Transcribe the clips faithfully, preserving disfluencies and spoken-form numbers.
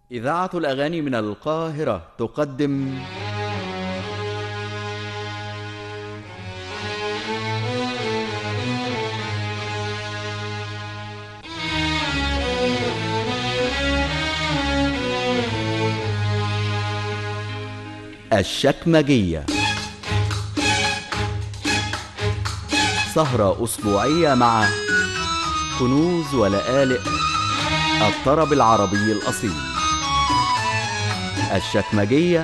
إذاعة الأغاني من القاهرة تقدم الشكمجية، سهرة أسبوعية مع كنوز ولآلئ الطرب العربي الأصيل. الشكمجية،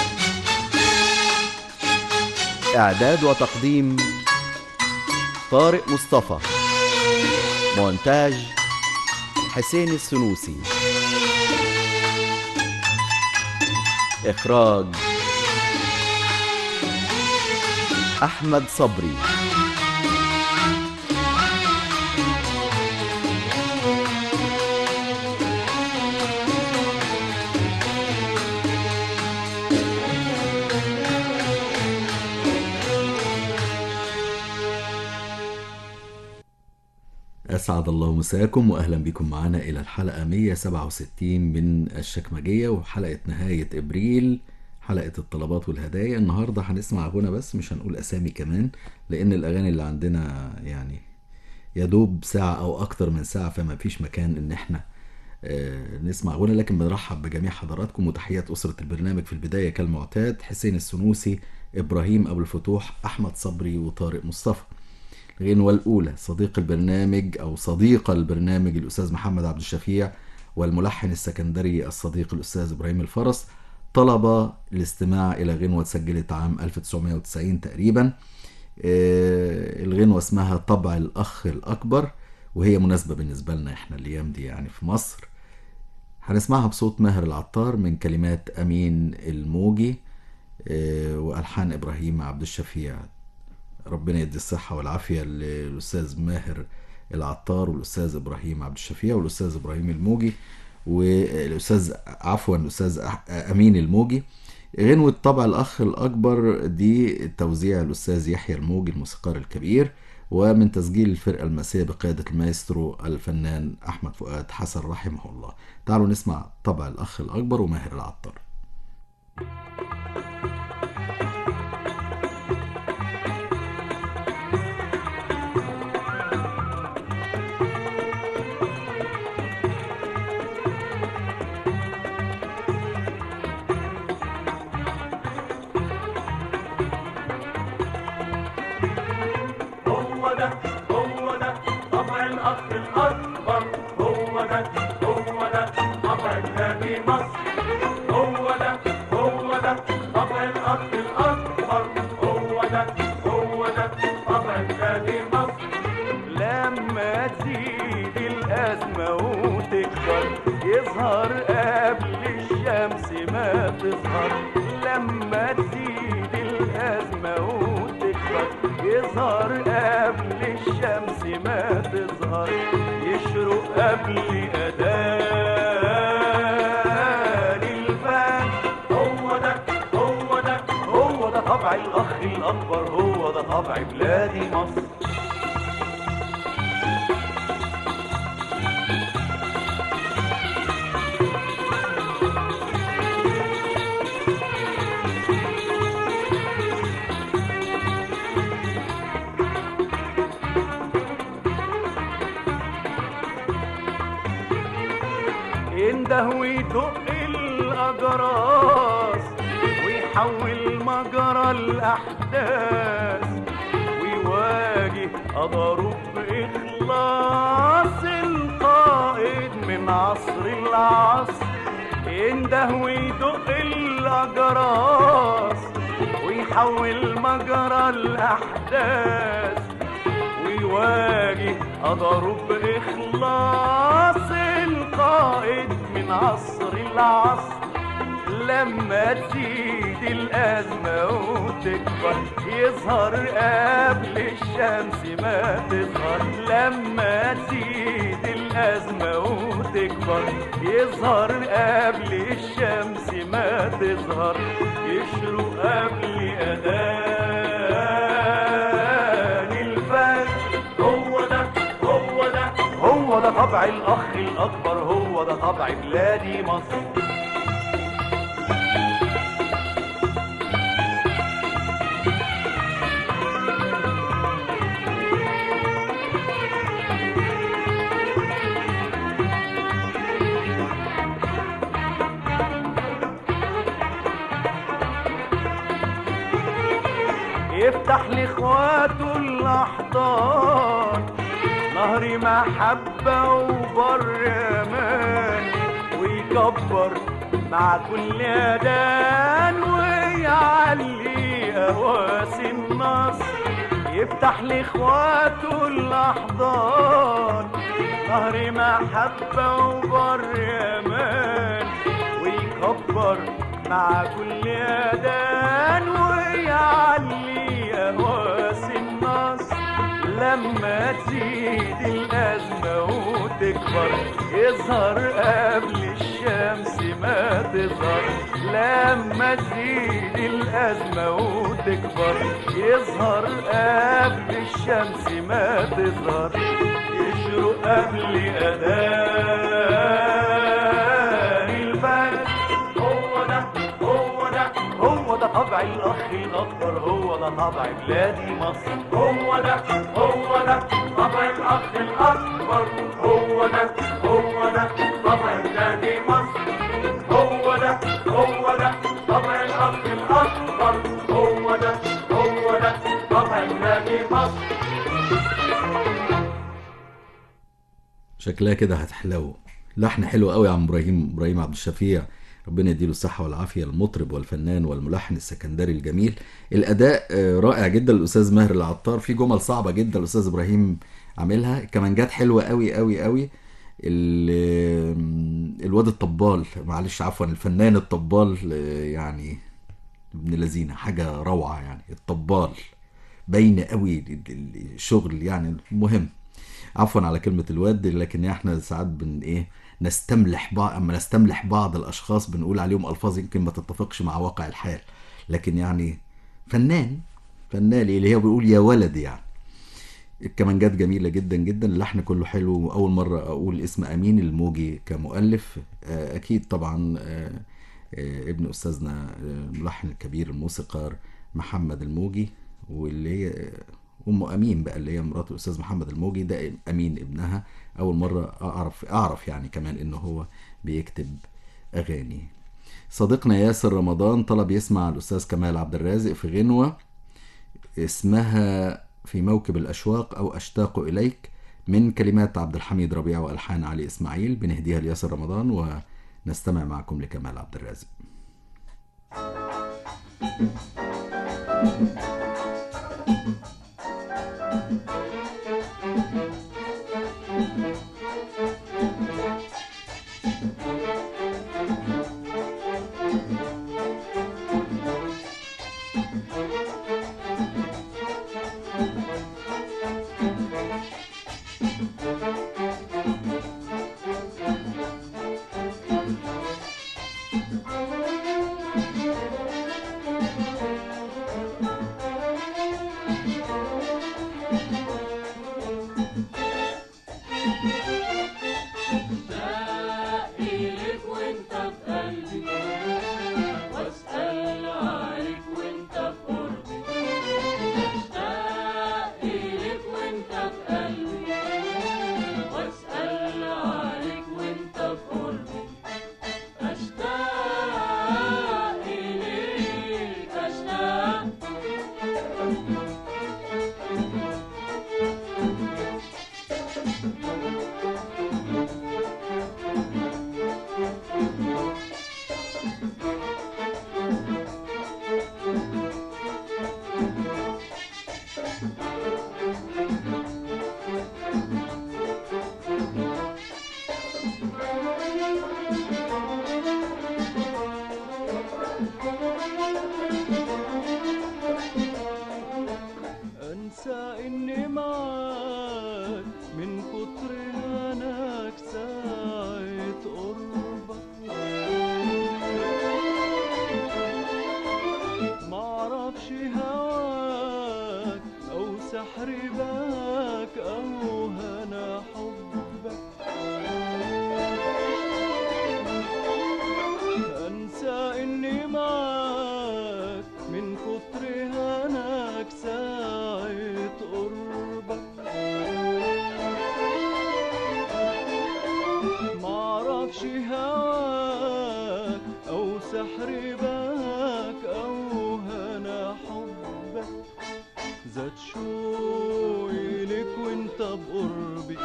إعداد وتقديم طارق مصطفى، مونتاج حسين السنوسي، إخراج أحمد صبري. أسعد الله مساكم وأهلا بكم معنا إلى الحلقة مية وسبعة وستين من الشكمجية، وحلقة نهاية إبريل، حلقة الطلبات والهدايا. النهاردة هنسمع غنى بس، مش هنقول أسامي كمان، لأن الأغاني اللي عندنا يعني يدوب ساعة أو أكتر من ساعة، فما فيش مكان إن احنا نسمع غنى. لكن بنرحب بجميع حضراتكم وتحيات أسرة البرنامج. في البداية كالمعتاد حسين السنوسي، إبراهيم أبو الفتوح، أحمد صبري، وطارق مصطفى. الغنوة الأولى صديق البرنامج أو صديق البرنامج الأستاذ محمد عبد الشفيع، والملحن السكندري الصديق الأستاذ إبراهيم الفرس، طلب الاستماع إلى غنوة سجلت عام ألف وتسعمائة وتسعين تقريبا. الغنوة اسمها طبع الأخ الأكبر، وهي مناسبة بالنسبة لنا إحنا الأيام دي يعني في مصر. هنسمعها بصوت ماهر العطار من كلمات أمين الموجي وألحان إبراهيم عبد الشفيع. ربنا يدي الصحة والعافية للأستاذ ماهر العطار والأستاذ إبراهيم عبد الشفيع والأستاذ إبراهيم الموجي والأستاذ عفوا الأستاذ أمين الموجي. غنوة طبع الأخ الأكبر دي توزيع الأستاذ يحيى الموجي الموسيقار الكبير، ومن تسجيل الفرقة الماسية بقيادة المايسترو الفنان أحمد فؤاد حسن رحمه الله. تعالوا نسمع طبع الأخ الأكبر وماهر العطار. يظهر قبل الشمس ما تظهر، لما تزيد الأزمة وتكبر يظهر قبل الشمس ما تظهر، يشرق قبل أذان الفجر. هو ده هو ده هو ده طبع الأخ الأكبر، هو ده طبع بلادي مصر. ينده ويدق الأجراس ويحول مجرى الأحداث، ويواجه أضرب بإخلاص القائد من عصر العصر. ينده ويدق الأجراس ويحول مجرى الأحداث، ويواجه أضرب بإخلاص القائد من عصر العصر. لما تزيد الأزمة وتكبر يظهر قبل الشمس ما تظهر، لما تزيد الأزمة وتكبر يظهر قبل الشمس ما تظهر، يشرق قبل أذان الفجر. هو ده هو ده هو ده طبع الأخ الأكبر، هو ده طبع بلادي مصر. يفتح لاخواته الاحضان، نهر محبة وبر امان، ويكبر مع كل اذان ويعلي قواسي النصر. يفتح لاخواته الاحضان، نهر محبة وبر امان، ويكبر مع كل اذان ويعلي قواسي النصر. لما تزيد الازمه وتكبر يظهر قبل الشمس ما تظهر. لما تزيد الازمه وتكبر يظهر قبل الشمس ما تظهر. يشرق قبل اذان الفجر. هو ده هو ده هو ده طبع الاخ الاكبر، هو ده طبع بلادي مصر. هو ده هو ده طبع الاخ الاكبر، هو ده هو ده طبع بلادي مصر. هو ده هو ده طبع الاخ الاكبر، هو ده هو ده طبع بلادي مصر. شكلها كده هتحلو. لحن حلو قوي يا عم ابراهيم ابراهيم عبد الشفيع، ربنا يديله الصحة والعافية، المطرب والفنان والملحن السكندري الجميل. الأداء رائع جدا الأستاذ ماهر العطار، في جمل صعبة جدا الأستاذ إبراهيم عاملها، كمانجات حلوة قوي قوي قوي. الواد الطبال، معلش عفوا الفنان الطبال، يعني ابن لذينه حاجة روعة يعني. الطبال باين قوي الشغل يعني. مهم، عفوا على كلمة الواد، لكن احنا ساعات بن ايه نستملح بعض، اما نستملح بعض الاشخاص بنقول عليهم الفاظ يمكن ما تتفقش مع واقع الحال، لكن يعني فنان فنان اللي هي بيقول يا ولد يعني. الكمانجات جميلة جدا جدا، اللحن كله حلو. اول مرة اقول اسم امين الموجي كمؤلف، اكيد طبعا ابن استاذنا الملحن الكبير الموسيقار محمد الموجي، واللي هي ام امين بقى اللي هي مرات الاستاذ محمد الموجي، ده امين ابنها. اول مره اعرف اعرف يعني كمان انه هو بيكتب اغاني. صديقنا ياسر رمضان طلب يسمع الاستاذ كمال عبد الرازق في غنوه اسمها في موكب الاشواق او اشتاق اليك، من كلمات عبد الحميد ربيع والحان علي اسماعيل. بنهديها لياسر رمضان ونستمع معكم لكمال عبد الرازق. زاد شوقي لك وانت بقربي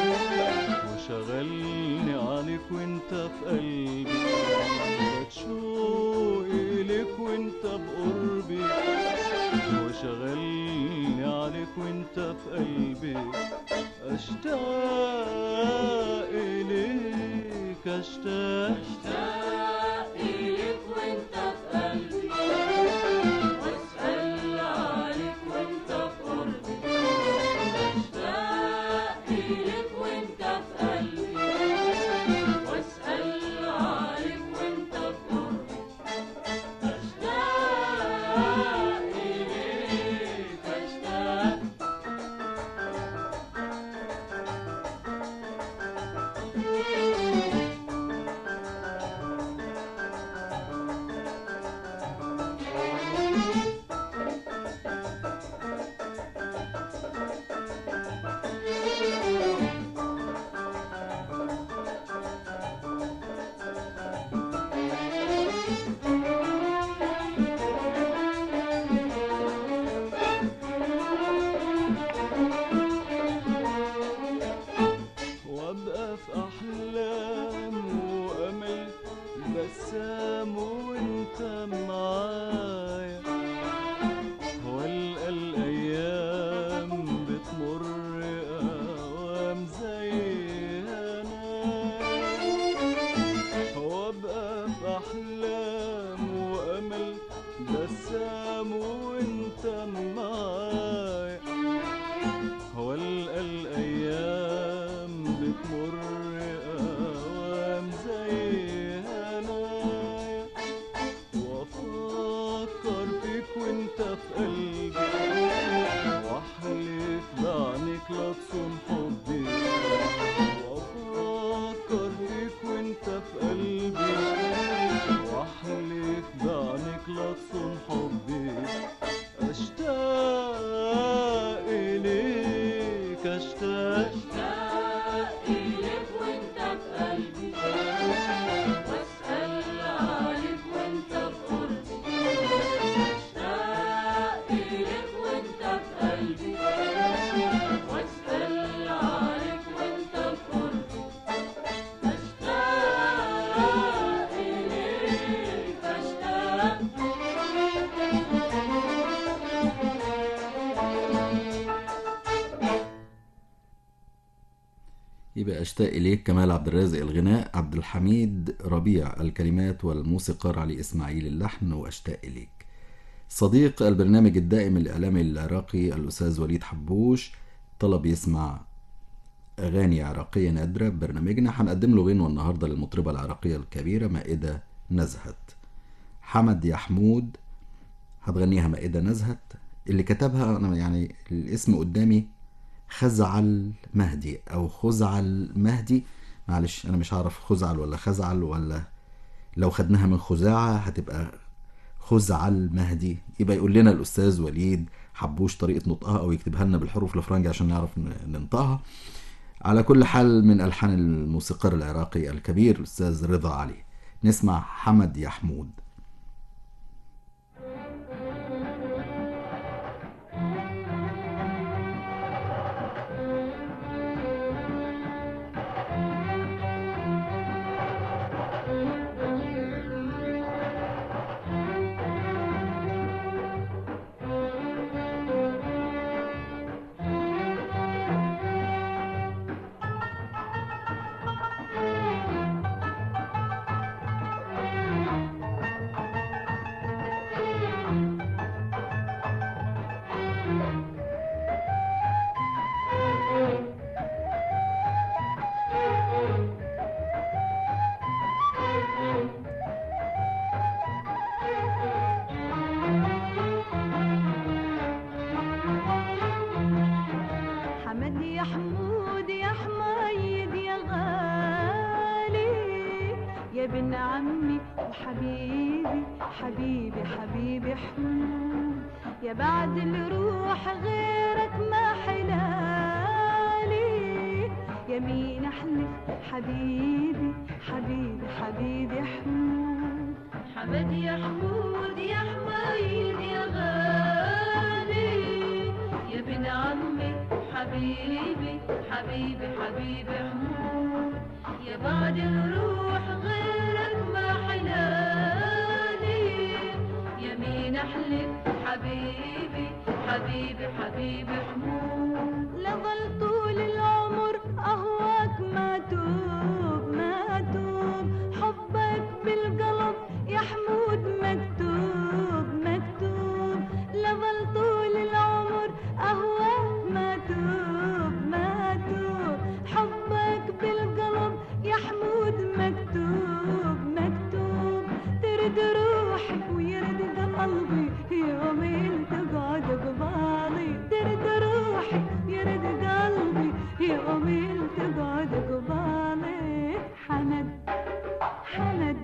وشغلني عليك وانت في قلبي زاد شوقي لك وانت بقربي وشغلني عليك وانت في قلبي اشتاق اليك اشتاق اشتاق إليك وانت في قلبي واسأل عليك وانت في قربي اشتاق إليك وانت في قلبي واسأل عليك وانت في قربي اشتاق إليك اشتاق وابقى في احلام وامل بسام وانت معايا والقى الايام بتمر اوام زي هنايا وابقى في احلام وامل بسام وانت معايا والقى الايام بتمر اوام زي هنايا وافكر فيك وانت في قلبي واحلف بعينيك لا تصون حبي وافكر فيك وانت في قلبي واحلف بعينيك لا تصون حبي اشتاق اليك اشتاق اشتاق إليك وانت في قلبي واسأل عليك وانت في قربي اشتاق إليك وانت في قلبي واسأل عليك وانت في قربي اشتاق إليك اشتاق يبقى أشتاق إليك كمال عبد الرازق الغناء، عبد الحميد ربيع الكلمات، والموسيقار علي إسماعيل اللحن، وأشتاق إليك. صديق البرنامج الدائم الإعلامي العراقي الأستاذ وليد حبوش طلب يسمع أغاني عراقية نادرة ببرنامجنا، هنقدم له غنوة النهاردة للمطربة العراقية الكبيرة مائدة نزهت. حمد يحمود هتغنيها مائدة نزهت، اللي كتبها أنا يعني الاسم قدامي خزعل مهدي أو خزعل مهدي، معلش أنا مش عارف خزعل ولا خزعل، ولا لو خدناها من خزاعة هتبقى خزعل مهدي. يبقى يقول لنا الأستاذ وليد حبوش طريقة نطقها أو يكتبها لنا بالحروف الفرنجي عشان نعرف ننطقها. على كل حال من ألحان الموسيقار العراقي الكبير الأستاذ رضا علي. نسمع حمد يحمود. ابن عمي وحبيبي حبيبي حبيبي حمود، يا بعد الروح غيرك ما حلالي، يمين احلف حبيبي حبيبي حبيبي حمود. حمد يا حمود يا حميد يا غالي، حبيبي حبيبي حبيبي حمود يا بعد الروح غيرك ما حلالي يمين احلف حبيبي حبيبي حبيبي حمود لظل طول العمر أهواك ما توب ما توب حبك بالقلب يا حمود مكتوب مكتوب لظل طول العمر أهواك ما توب ما توب حبك بالقلب يا حمود مكتوب مكتوب ترد روحي ويرد قلبي يومين تقعد قبالي ترد روحي يرد قلبي يومين تقعد قبالي حمد حمد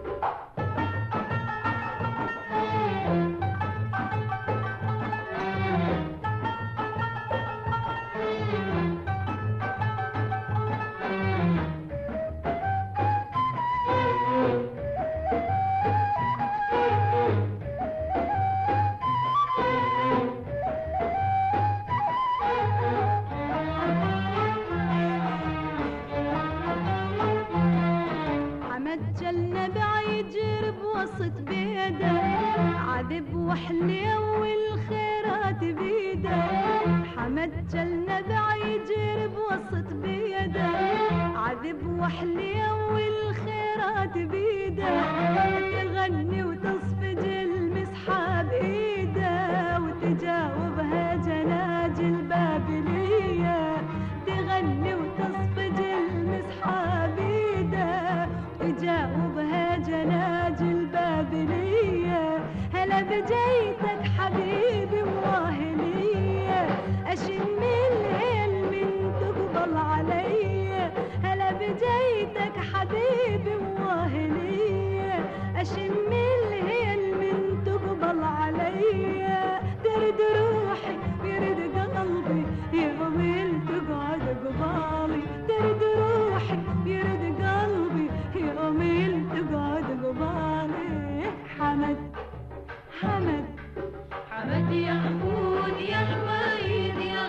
جلنا بعيد جرب وسط بيده عذب وحلي والخيرات بيده حمد جلنا بعيد جرب وسط بيده عذب وحلي والخيرات بيده تغني وتصفج المسحة بإيده وتجاوبها جناجل بابلية تغني وتصفج المسحة بإيده تجاوبها جناجل بابلية هلا بجيتك حبيبي مواهلية أشم الليل من تقبل علي هلا بجيتك حبيبي مواهلية أشم الليل من تقبل علي ترد روحي يرد قلبي يومين تقعد قبالي ترد روحي يرد قلبي يومين تقعد قبالي حمد حمد حمد يا حمود يا حميد يا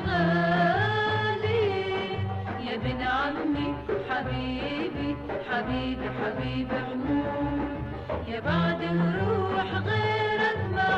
غالي يا ابن عمي حبيبي حبيبي حبيبي حمود يا بعد الروح غيرك ما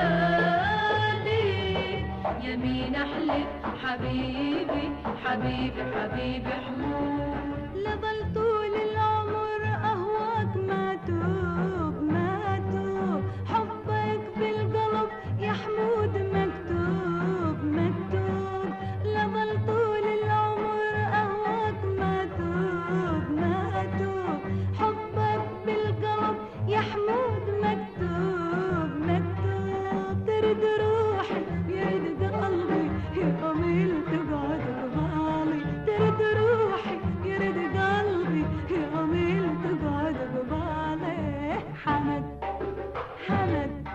حلالي يمين احلف حبيبي حبيبي حبيبي حمود لظل طول العمر أهواك ما توب ما توب حبك بالقلب يا حمود مكتوب مكتوب لظل طول العمر أهواك ما توب ما توب حبك بالقلب يا حمود مكتوب مكتوب ترد روحي يرد قلبي يومين تقعد قبالي ترد روحي يرد قلبي يومين تقعد قبالي حمد حمد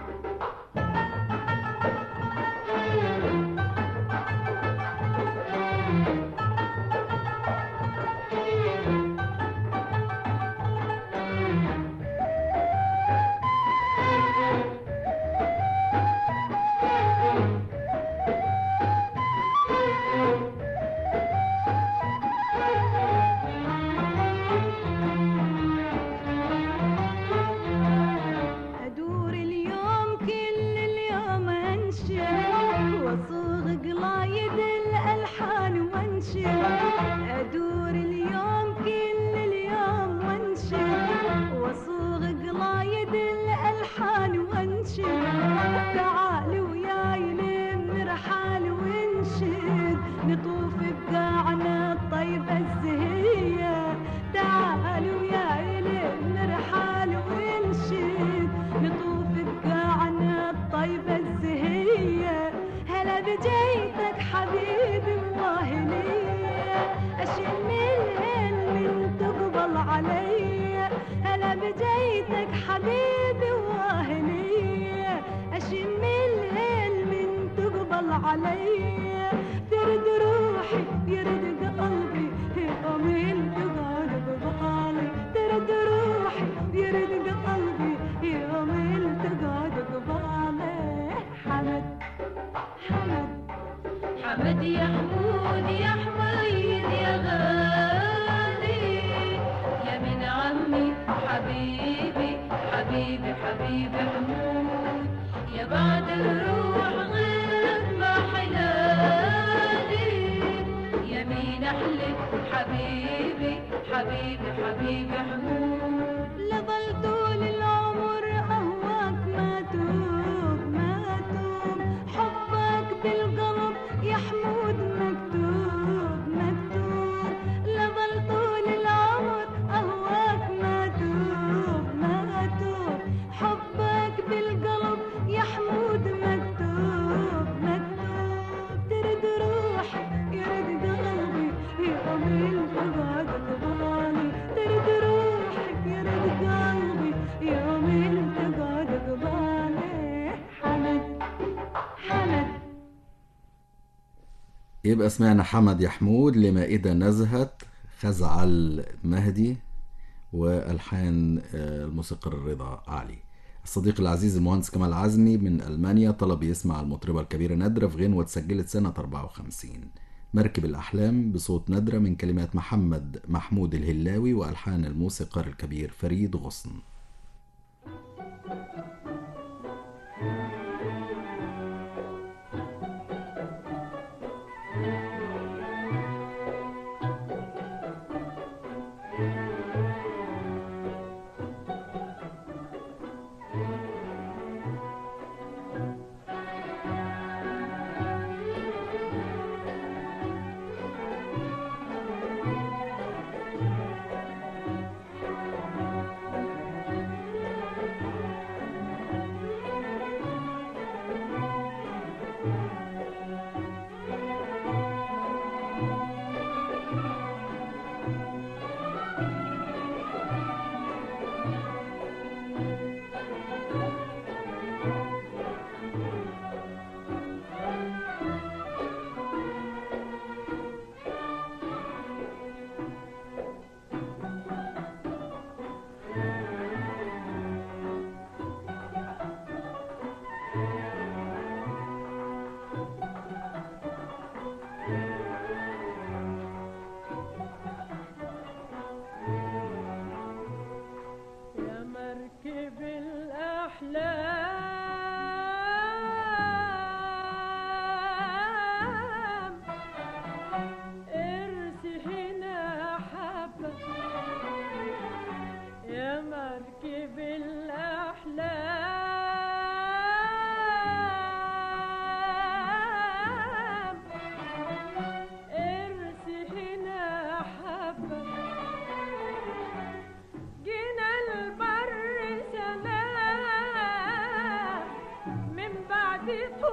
أدور اليوم كل اليوم أنشد وأصوغ قلايد الألحان وأنشد أدور اليوم كل اليوم وأنشد وأصوغ قلايد الألحان وأنشد تعال وياي نرحال ونشد نطوف بقاعنا الطيبة الزهية تعال وياي نرحال ونشد نطوف بقاعنا الطيبة الزهية هلا بجيتك حبيبي مواهلية أشم الليل من تقبل علي هلا بجيتك حبيبي مواهلية أشم الليل من تقبل علي ترد روحي يرد قلبي يومين تقعد ببالي ترد روحي يرد قلبي يومين تقعد ببالي حمد حمد حمد يا حمود عمي حبيبي حبيبي حبيبي حمود يا بعد الروح غيرك ما حلالي يمين احلف حبيبي حبيبي حبيبي حمود لظل طول العمر أهواك ما توب ما توب حبك بالقلب يا حمود مكتوب مكتوب لظل طول العمر أهواك ما توب ما توب حبك بالقلب يا حمود مكتوب مكتوب ترد روحك يرد قلبي يقبل تقعد قبالي ترد روحك يرد قلبي يقبل تقعد قبالي حمد حمد يبقى سمعنا حمد يا حمود لمائدة نزهت، خزعل مهدي، والحان آه، الموسيقار الرضا علي. الصديق العزيز المهندس كمال عزمي من ألمانيا طلب يسمع المطربة الكبيرة ندرة في غنوة اتسجلت سنة أربعة وخمسين، مركب الأحلام بصوت ندرة من كلمات محمد محمود الهلاوي وألحان الموسيقار الكبير فريد غصن. يا مركب الأحلام ارسي هنا حبة يا مركب الأحلام ارسي هنا حبة جينا البر سلام من بعد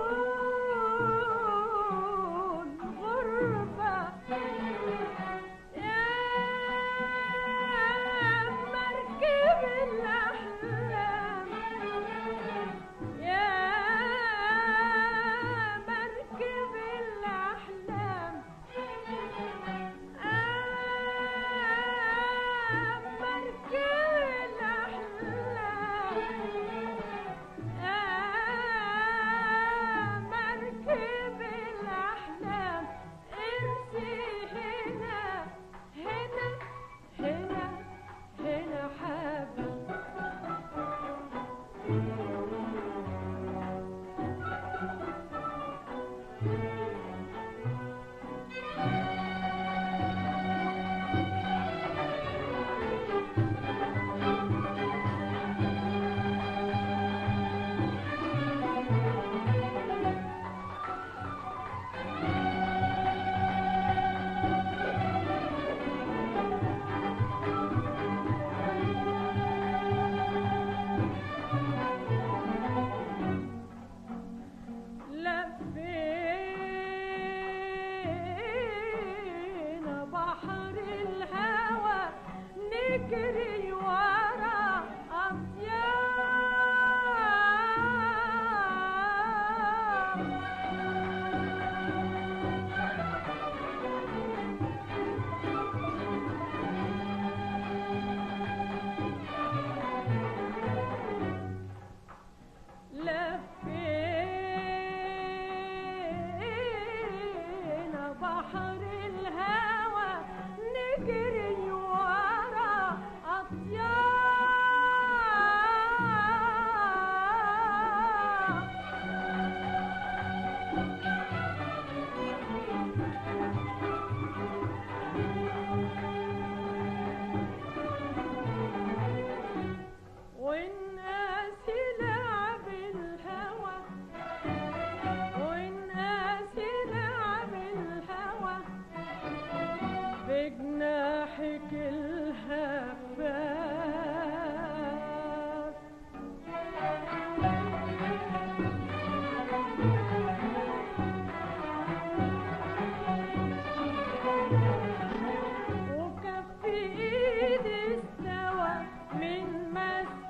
طول غربة يا مركب الأحلام يا مركب الأحلام مركب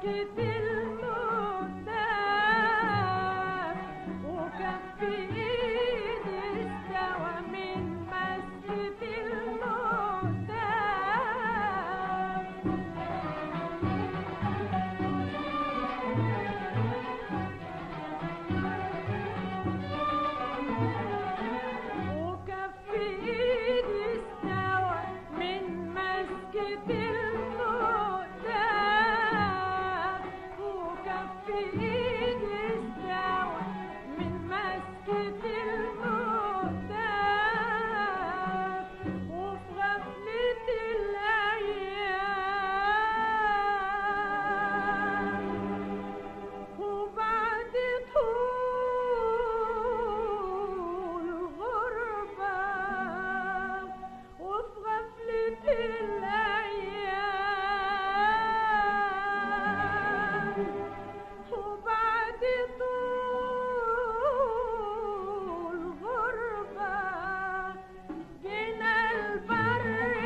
مسكة الموت ده وكف ايدي استوى من مسكة الموت ده وكف ايدي استوى من مسكة الموت ده وكف ايدي استوى من مسكة الموت ده وفي غفلة الأيام وبعد طول غربة وفي غفلة الأيام وبعد طول غربة جينا البر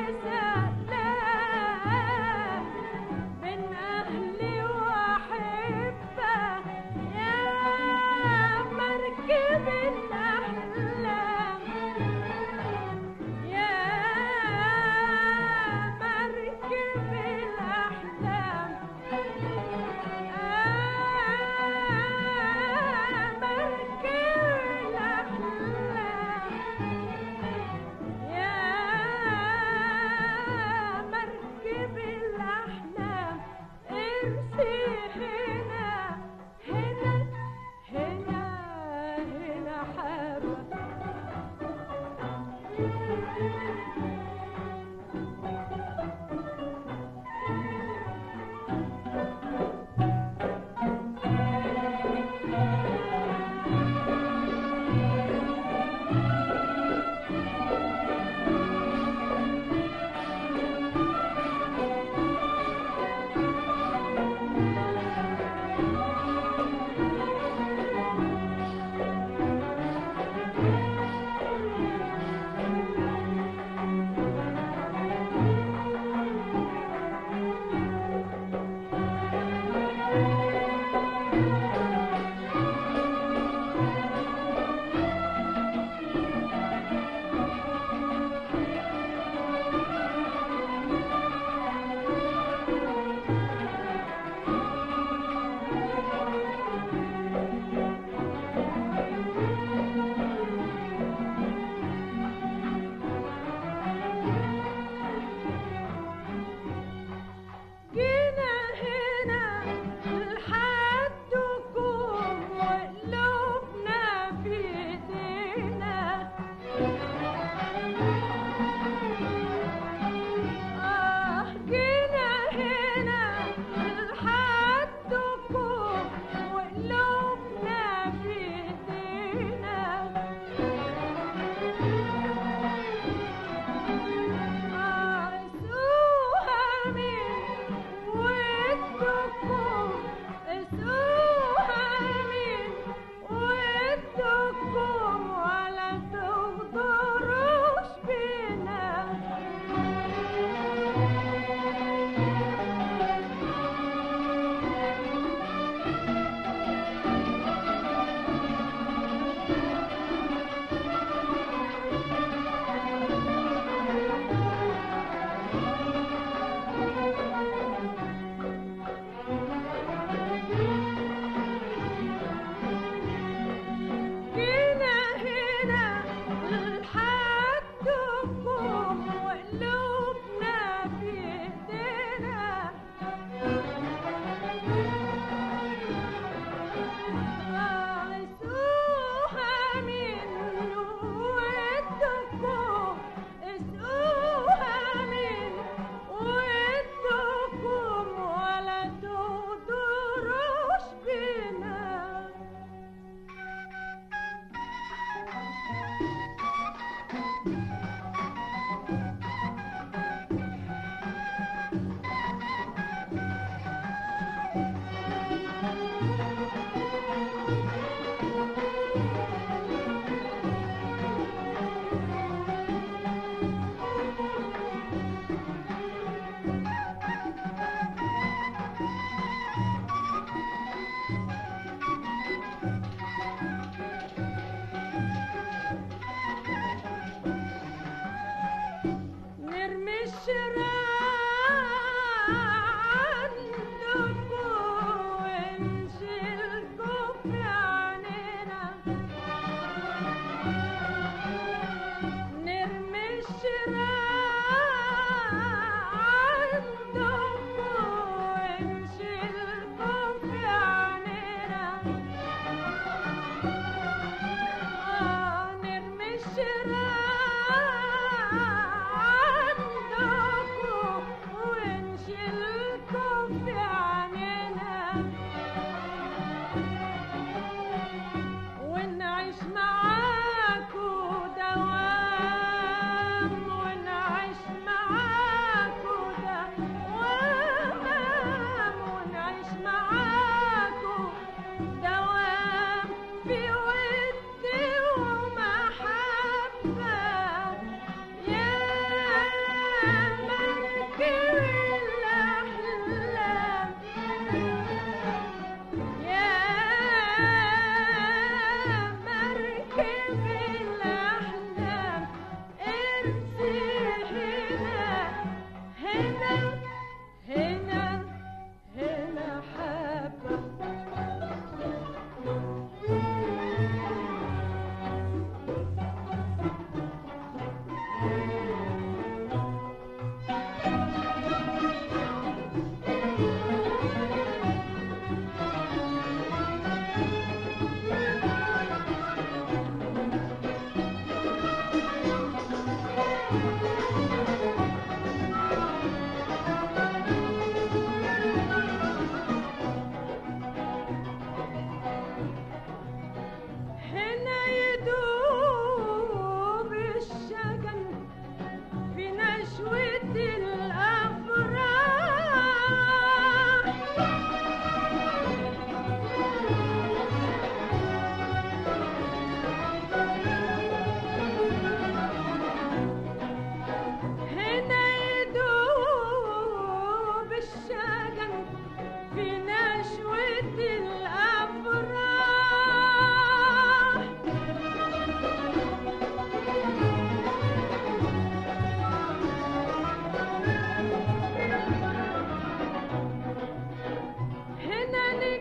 سلام بين أهلي وأحبة يا مركب الأحلام يا مركب الأحلام آه مركب الأحلام يا مركب الأحلام ارسي هنا هنا هنا هنا حابة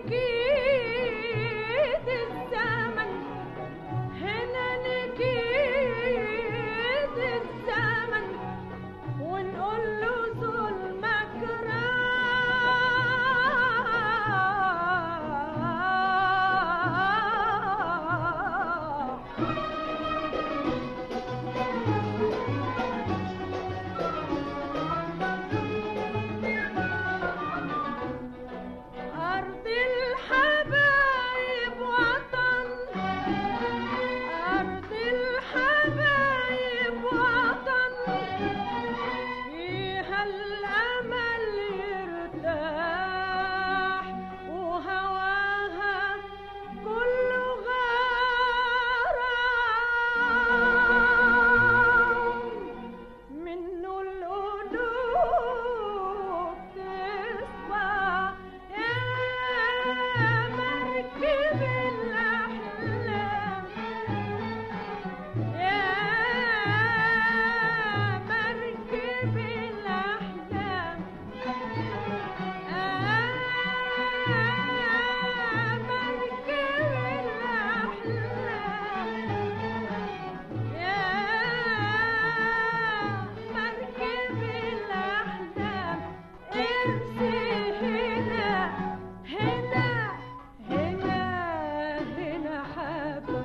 نكيد الزمن هنا نكيد الزمن ونقول له ظلمك أرض الحبايب وطن أرض الحبايب وطن فيها الأمل يرتاح وهواها كله غرام منه القلوب تصبح يا مركب الأحلام يا مركب الأحلام آه مركب الأحلام يا مركب الأحلام ارسي هنا هنا هنا هنا حبة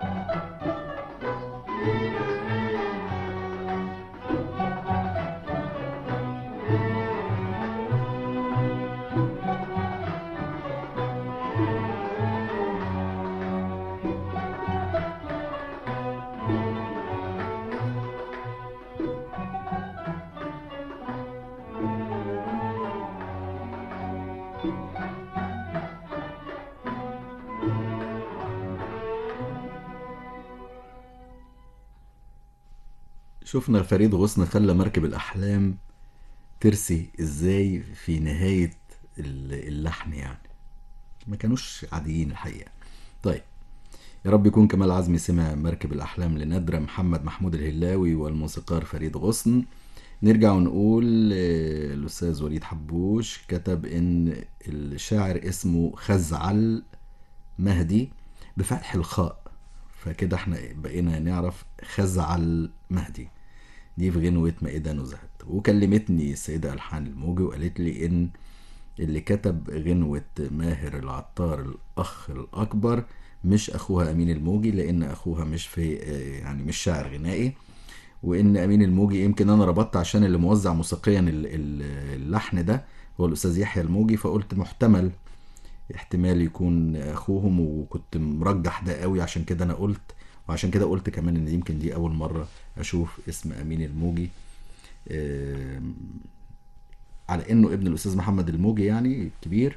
شفنا فريد غصن خلى مركب الأحلام ترسي ازاي في نهاية ال- اللحن يعني، ما كانوش عاديين الحقيقة. طيب يا رب يكون كمال عزمي سمع مركب الأحلام لندرة محمد محمود الهلاوي والموسيقار فريد غصن. نرجع ونقول آه، الأستاذ وليد حبوش كتب إن الشاعر اسمه خزعل مهدي بفتح الخاء، فكده احنا بقينا نعرف خزعل مهدي. دي في غنوة مائدة نزهت. وكلمتني السيدة ألحان الموجي وقالت لي إن اللي كتب غنوة ماهر العطار الأخ الأكبر مش أخوها أمين الموجي، لأن أخوها مش في يعني مش شاعر غنائي، وإن أمين الموجي يمكن أنا ربطت عشان اللي موزع موسيقيا ال- ال- اللحن ده هو الأستاذ يحيى الموجي، فقلت محتمل احتمال يكون أخوهم، وكنت مرجح ده قوي عشان كده أنا قلت، وعشان كده قلت كمان إن يمكن دي أول مرة أشوف اسم أمين الموجي آم، على إنه ابن الأستاذ محمد الموجي يعني الكبير،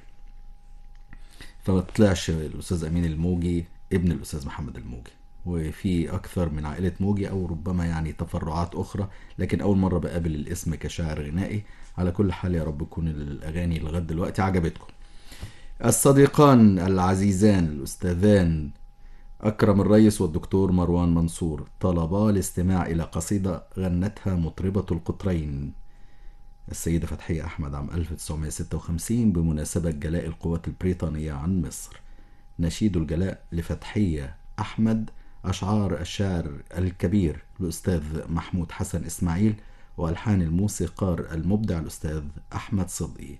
فما طلعش الأستاذ أمين الموجي ابن الأستاذ محمد الموجي، وفي أكثر من عائلة موجي أو ربما يعني تفرعات أخرى، لكن أول مرة بقابل الاسم كشاعر غنائي. على كل حال يا رب تكون الأغاني لغاية دلوقتي عجبتكم. الصديقان العزيزان الأستاذان أكرم الريس والدكتور مروان منصور طلبا الاستماع إلى قصيدة غنتها مطربة القطرين السيدة فتحية أحمد عام ألف وتسعمائة وستة وخمسين بمناسبة جلاء القوات البريطانية عن مصر. نشيد الجلاء لفتحية أحمد، أشعار الشاعر الكبير الأستاذ محمود حسن إسماعيل، وألحان الموسيقار المبدع الأستاذ أحمد صدقي.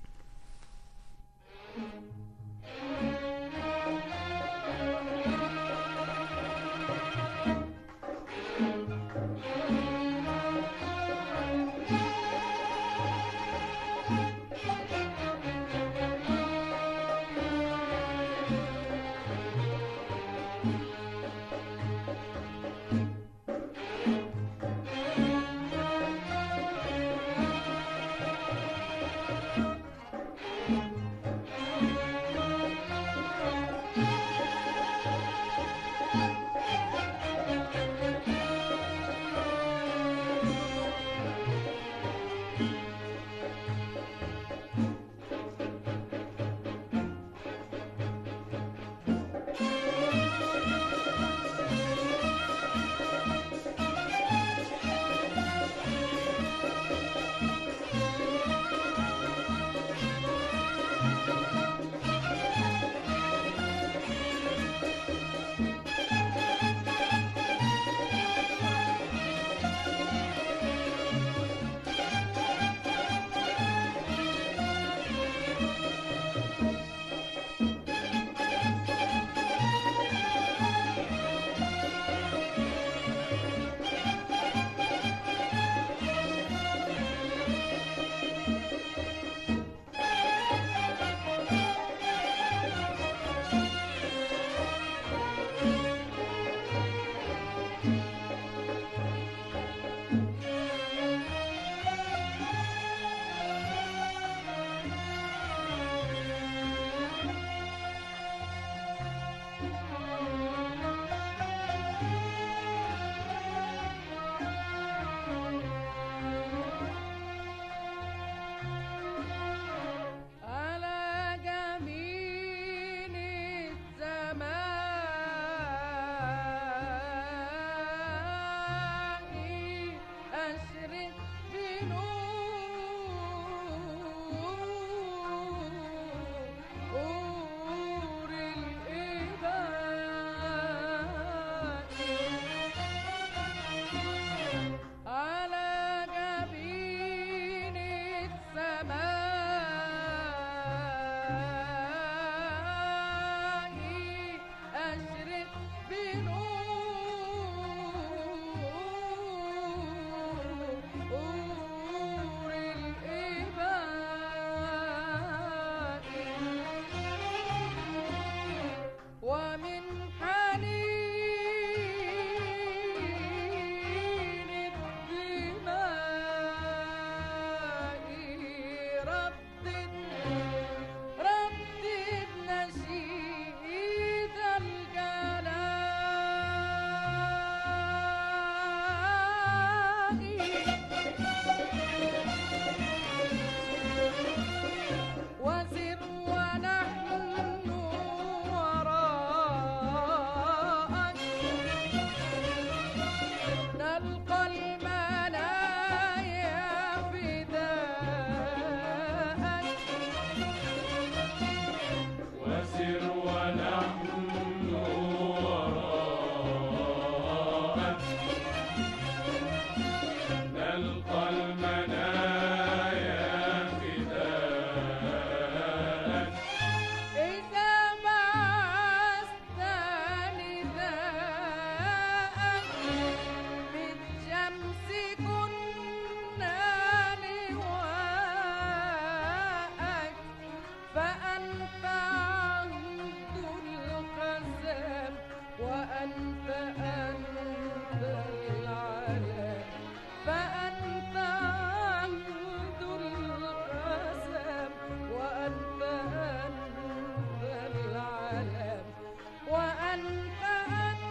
فأنت عهد القسام وأنت أنت العلام فأنت عهد القسام وأنت أنت العلام وأنت أنت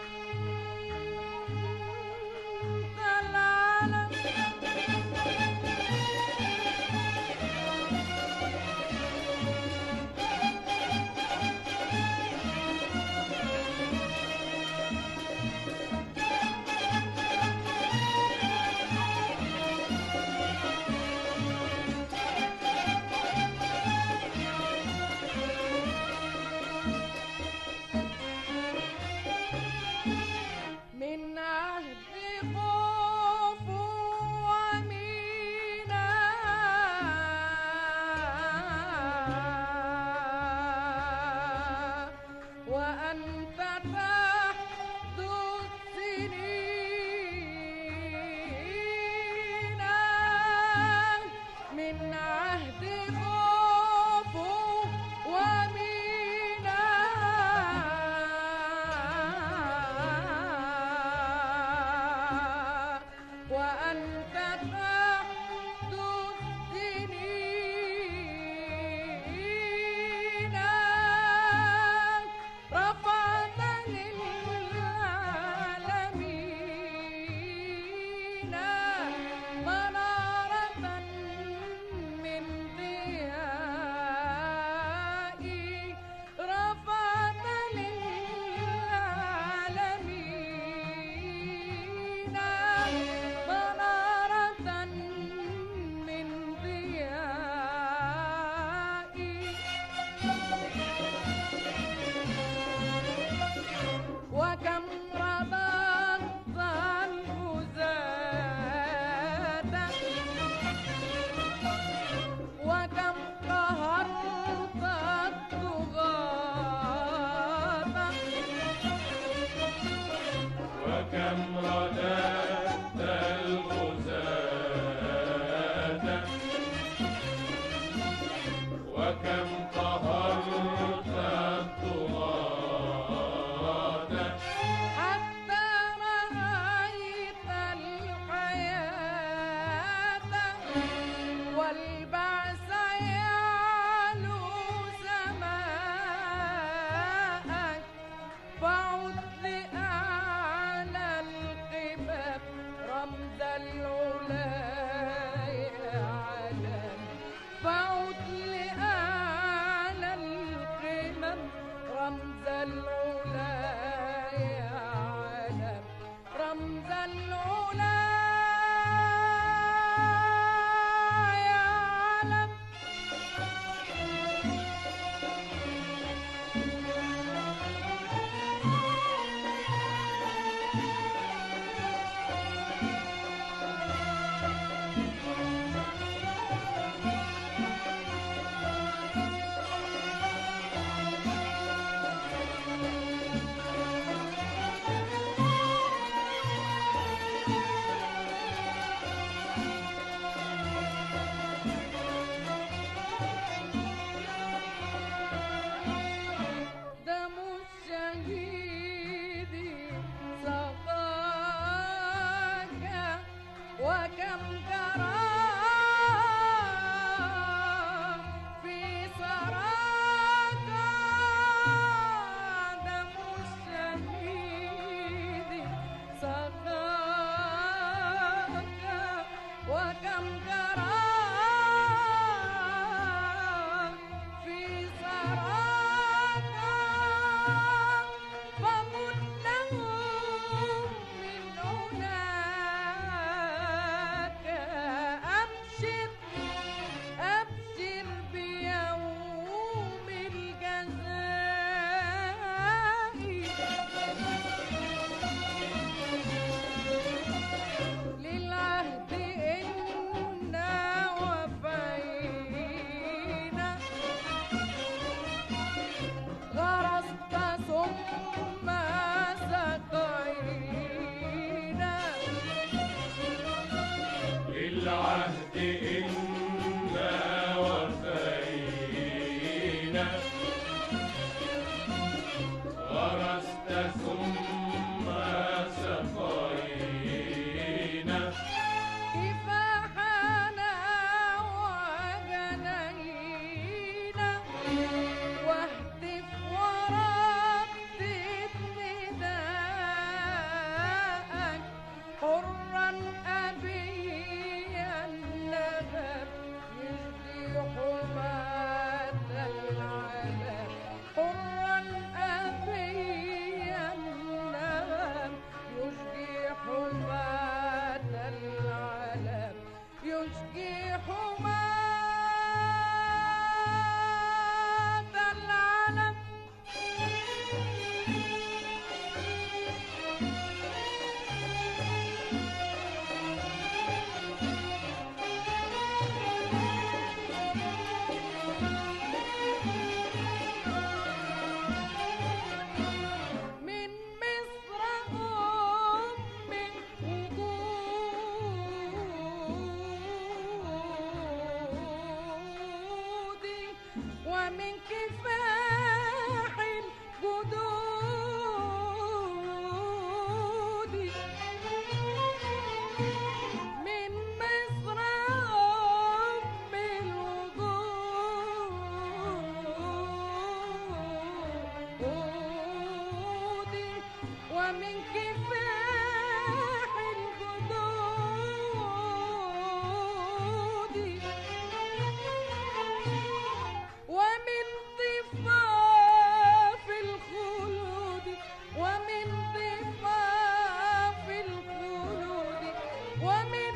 العلم من عهد خوف ومينا وأنت تحت السنين من عهد خوف ومينا وأنت تحت السنين رفعت للعالمين منارة من ضيائي رفعت للعالمين منارة من ضيائي وكم رضت الغزاة وكم قهرت الطغاة وكم رددت الغزاة وكم قهرت الطغاة حتى رأيت الحياة والبعث يعلو سماءك فعد لأعلى القمم رمز العلا يعلم فعد لأعلى غرست ثم سقينا كفاحنا وجنينا واهتف وردد نداءك حرا أبيا النغم يجدي حماة العالم حرا أبيا النغم يشجي حماة العالم يشجي حماة العالم من مصر أم وجودي ومن كفاح الجدود من مصر أم الوجود ومن كفاح الجدود ومن ضفاف الخلود ومن ضفاف الخلود ومن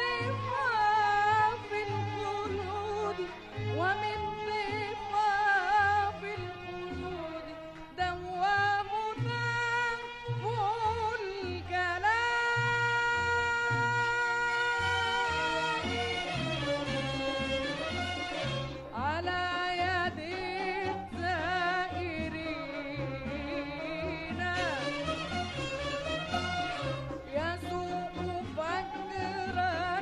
ضفاف الخلود ومن ضفاف الخلود دواه ذنب الجلال على يد الزائرين يسوق فجرا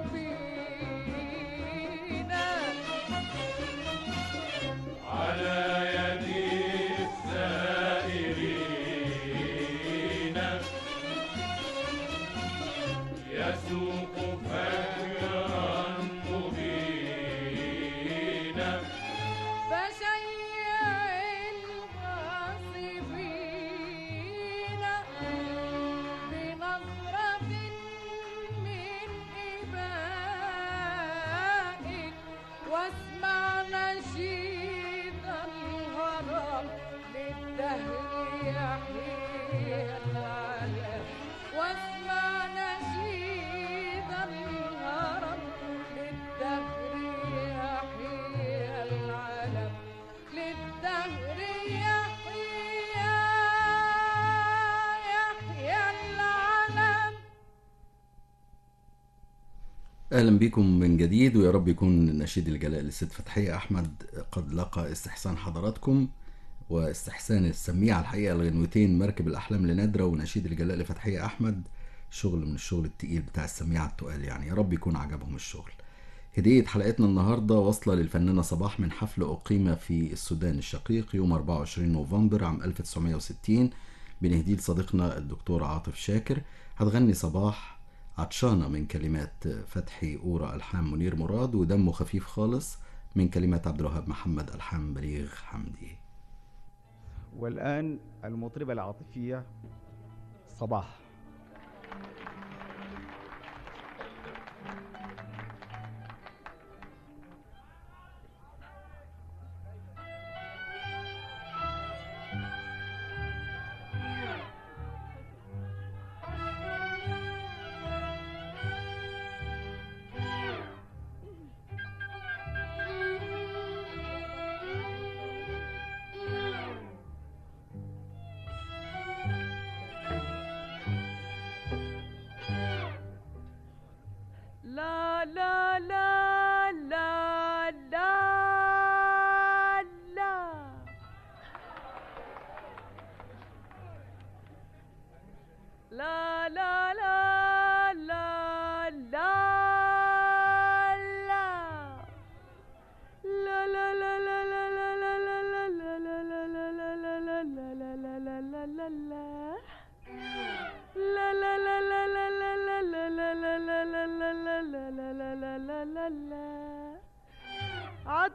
مبينا على يد السائرين يسوق فجرا مبينا فشيع الغاصبين بنظرة من إبائك واسمع نشيد الهرم للدهر يحيي العالم واسمع نشيد الهرم للدهر يحيي العالم للدهر يحيي يحيي العالم. اهلا بكم من جديد، ويا رب يكون نشيد الجلاء للست فتحية احمد قد لقى استحسان حضراتكم واستحسان السميع. الحقيقه الغنوتين مركب الاحلام لنادرة ونشيد الجلاء لفتحية احمد شغل من الشغل التقيل بتاع السميعة التقال، يعني يا رب يكون عجبهم الشغل. هدية حلقتنا النهاردة واصلة للفنانة صباح من حفل أقيم في السودان الشقيق يوم أربعة وعشرين نوفمبر عام ألف وتسعمائة وستين، بنهديه لصديقنا الدكتور عاطف شاكر. هتغني صباح عطشانة من كلمات فتحي أورا ألحان منير مراد، ودمه خفيف خالص من كلمات عبد الوهاب محمد ألحان بليغ حمدي. والآن المطربة العاطفية صباح.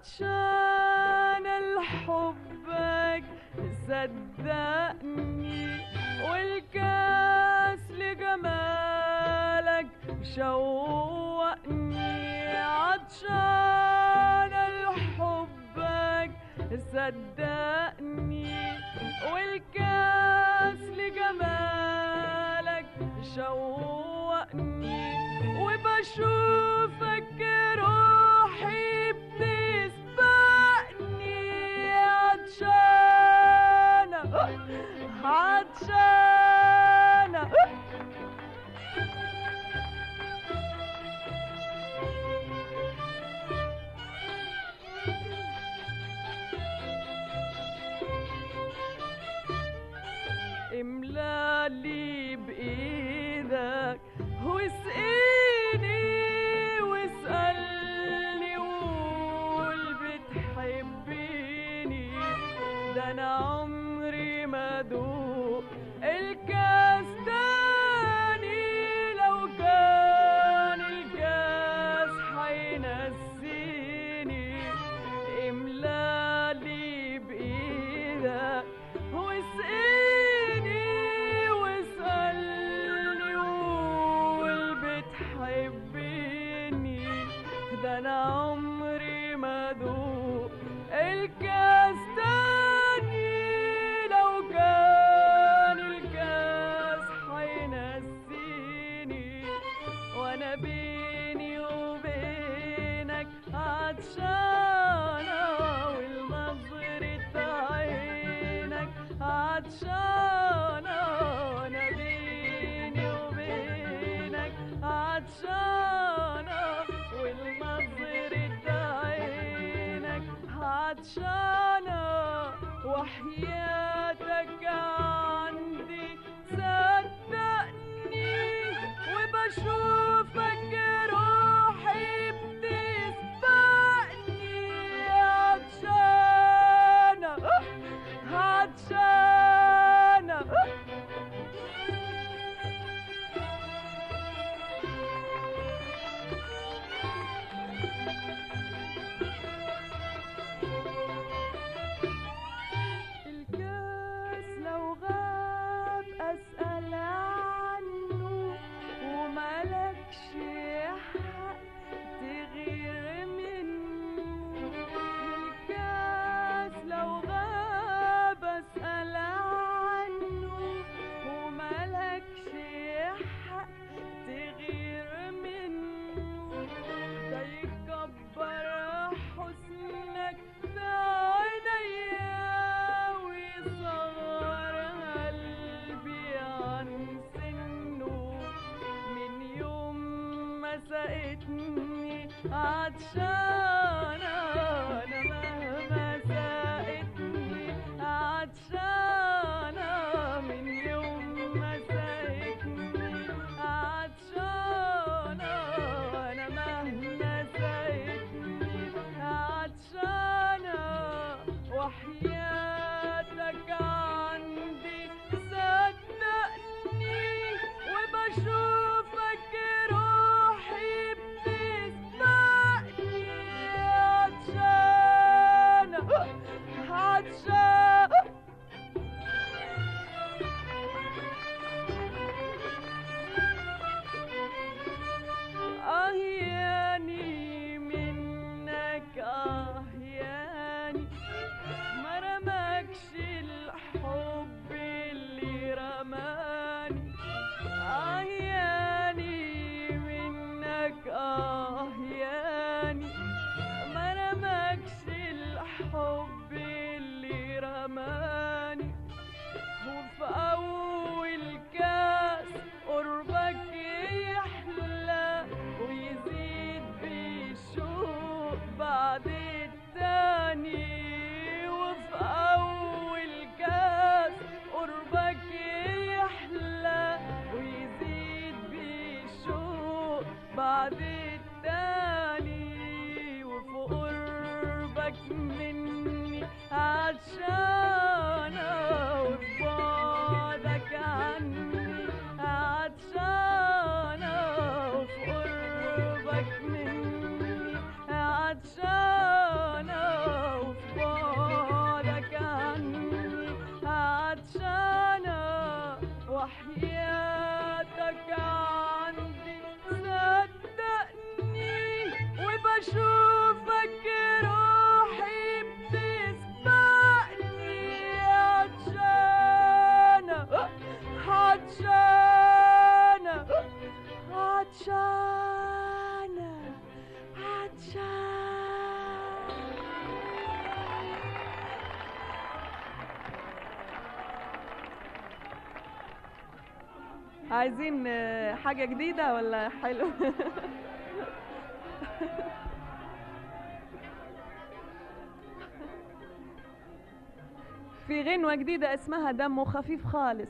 عطشان لحبك صدقني، والكاس لجمالك شوقني. عطشان لحبك صدقني، والكاس لجمالك شوقني. وبشوفك روحي بتسبقني. عطشانة عطشانة املالي بإيدك واسقيني، واسألني وقول بتحبيني. ده أنا عمري ما دوق الكاس تاني، لو كان الكاس حينسيني. املالي بإيدك واسقيني، واسألني وقول بتحبيني. ده أنا عمري ما دوق الكاس تاني، لو كان الكاس حينسيني. وأنا بيني وبينك عطشانة، والنظرة عينك عطشانة. وأنا بيني وبينك عطشانة، والنظرة عينك عطشانة. وحياتك عندي صدقني، وبشوفك روحي بتسبقني. عطشانة عطشانة الكاس لو غاب أسأل عنه، وملكش حق تغير منه. الكاس لو غاب أسأل عنه، وملكش حق تغير منه. ده يكبر حسنك في عينيا، ويصغر قلبي عن سنه. من يوم ما سقتني عطشانة، أنا مهما سقتني عطشانة. من يوم ما سقتني عطشانة، أنا مهما سقتني عطشانة. وحياتك عندي صدقني، وبشوفك روحي بتسبقني. عطشانة عطشانة أهياني منك أهياني، ما رماكش الحب اللي رماني. أهياني منك أهياني، ما رماكش الحب اللي رماني. وفي أول كاس قربك يحلى، ويزيد بالشوق بعد التاني. وفي أول كاس قربك يحلى، ويزيد بالشوق بعد التاني. وفي قربك مني عطشانة، وفي بعدك عني عطشانة. وفي قربك مني عطشانة، عايزين آه، حاجة جديدة ولا حلو؟ في غنوة جديدة اسمها دمه خفيف خالص.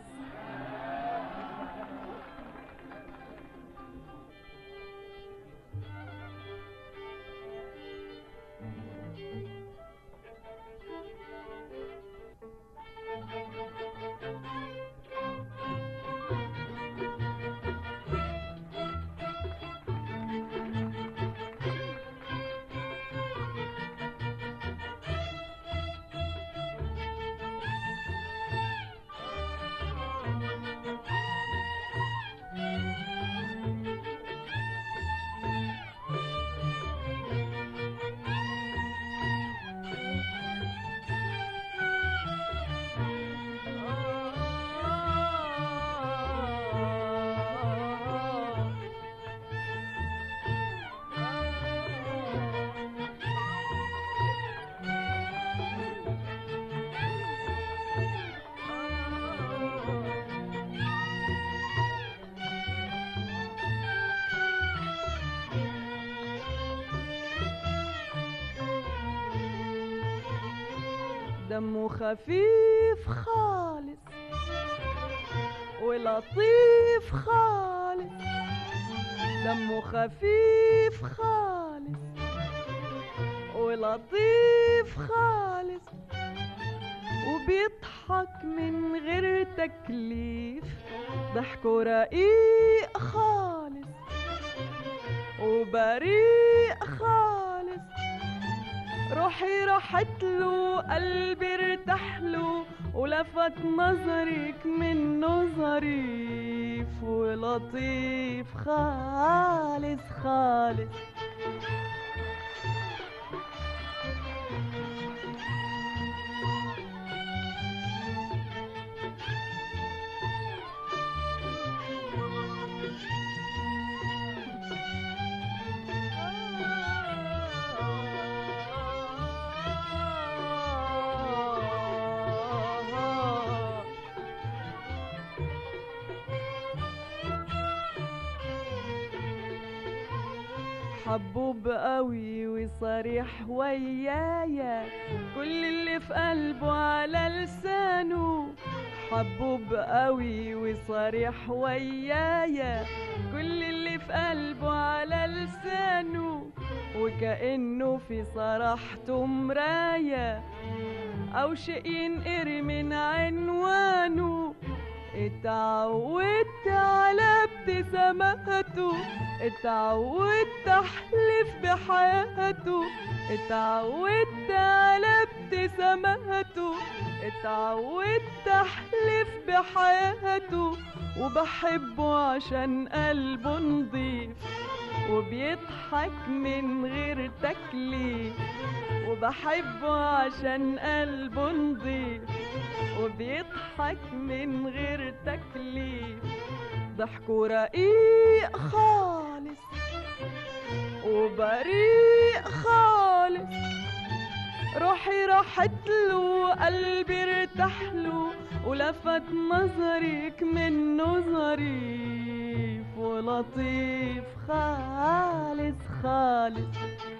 دمه خفيف خالص ولطيف خالص، دمه خفيف خالص ولطيف خالص، وبيضحك من غير تكليف، ضحكه رقيق خالص وبريء خالص، روحي راحت له قلبي ارتاح له، ولفت نظرك منه ظريف ولطيف خالص خالص. حبوب قوي وصريح ويايا، كل اللي في قلبه على لسانه، حبوب قوي وصريح ويايا، كل اللي في قلبه على لسانه، وكأنه في صراحته مراية أو شيء ينقر من عنوانه، اتعودت على ابتساماته، اتعودت احلف بحياته، اتعودت على ابتساماته، اتعودت احلف بحياته، وبحبه عشان قلبه نضيف وبيضحك من غير تكليف، وبحبه عشان قلبه نضيف وبيضحك من غير تكليف، ضحكه رقيق خالص وبريء خالص، روحي راحت له قلبي ارتاح له، ولفت نظرك منه ظريف ولطيف خالص خالص.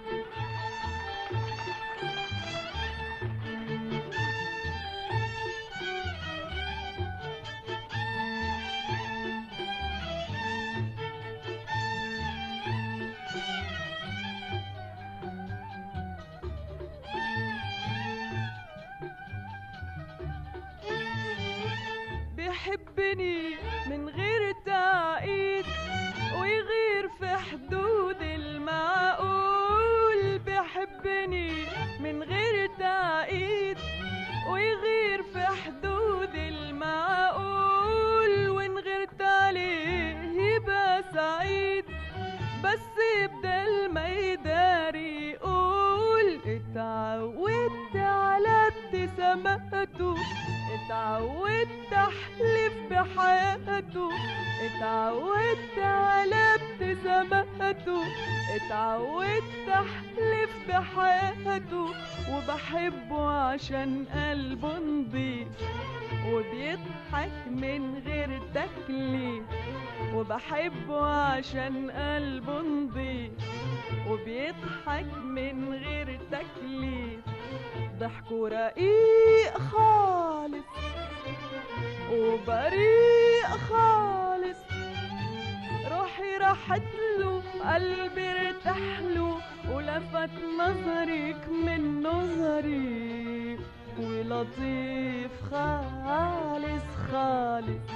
بيحبني من غير تعقيد ويغير في حدود المعقول، بيحبني من غير تعقيد ويغير في حدود المعقول، وإن غيرت عليه يبقى سعيد، بس بدل ما يداري يقول اتعودت على ابتساماته، اتعودت احلف بحياته، اتعودت على ابتساماته، اتعودت احلف بحياته، وبحبه عشان قلبه نضيف وبيضحك من غير تكليف وبحبه عشان قلبه نضيف وبيضحك من غير تكليف ضحكه رقيق خالص وبريء خالص روحي راحت له قلبي ارتاح له ولفت نظرك من نظري ولطيف خالص خالص.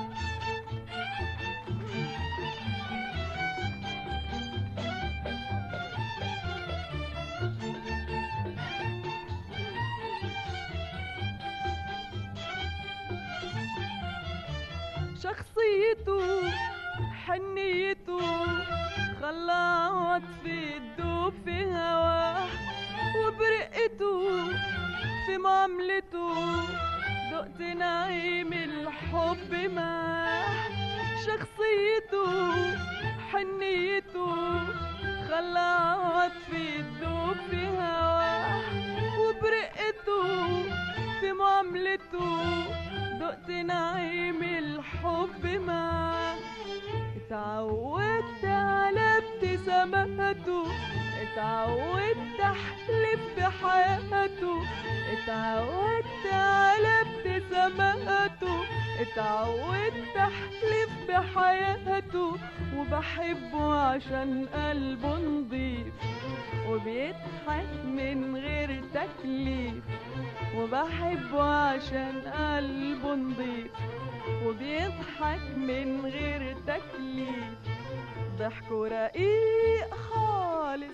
شخصيته حنيته خلى عطفي تدوب في هواه وبرقته في معاملته دقت نعيم الحب معاه. شخصيته حنيته خلى عطفي تدوب في هواه وبرقته في معاملته دقت نعيم الحب معاه. اتعودت على ابتساماته اتعودت احلف بحياته اتعودت على ابتساماته اتعودت احلف بحياته وبحبه عشان قلبه نضيف وبيضحك من غير تكليف وبحبه عشان قلبه نضيف وبيضحك من غير تكليف ضحكه رقيق خالص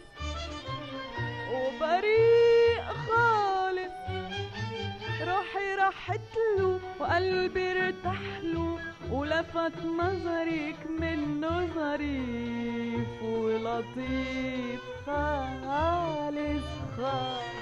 وبريء خالص روحي راحت له وقلبي ارتاح له ولفت نظرك من نظري ولطيف خالص خالص.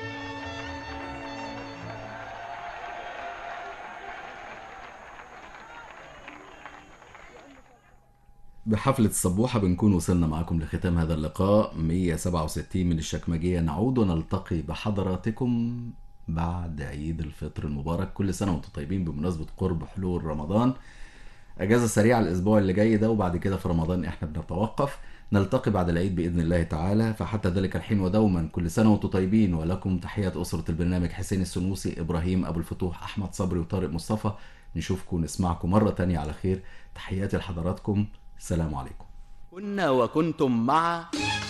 بحفلة الصبوحة بنكون وصلنا معكم لختام هذا اللقاء مية وسبعة وستين من الشكمجية. نعود ونلتقي بحضراتكم بعد عيد الفطر المبارك. كل سنة وانتم طيبين بمناسبة قرب حلول رمضان. اجازة سريعة الاسبوع اللي جاي ده وبعد كده في رمضان احنا بنتوقف. نلتقي بعد العيد بإذن الله تعالى. فحتى ذلك الحين ودوما كل سنة وانتم طيبين. ولكم تحيات أسرة البرنامج حسين السنوسي إبراهيم أبو الفتوح أحمد صبري وطارق مصطفى. نشوفكم ونسمعكم مرة تانية على خير. تحياتي لحضراتكم. السلام عليكم. كنا وكنتم مع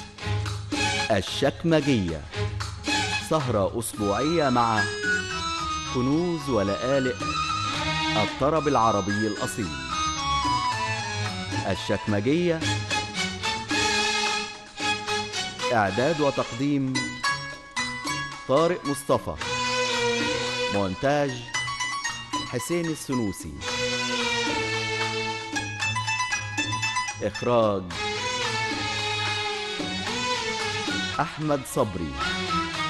الشكمجية، سهرة أسبوعية مع كنوز ولآلئ الطرب العربي الأصيل. الشكمجية إعداد وتقديم طارق مصطفى، مونتاج حسين السنوسي، إخراج أحمد صبري.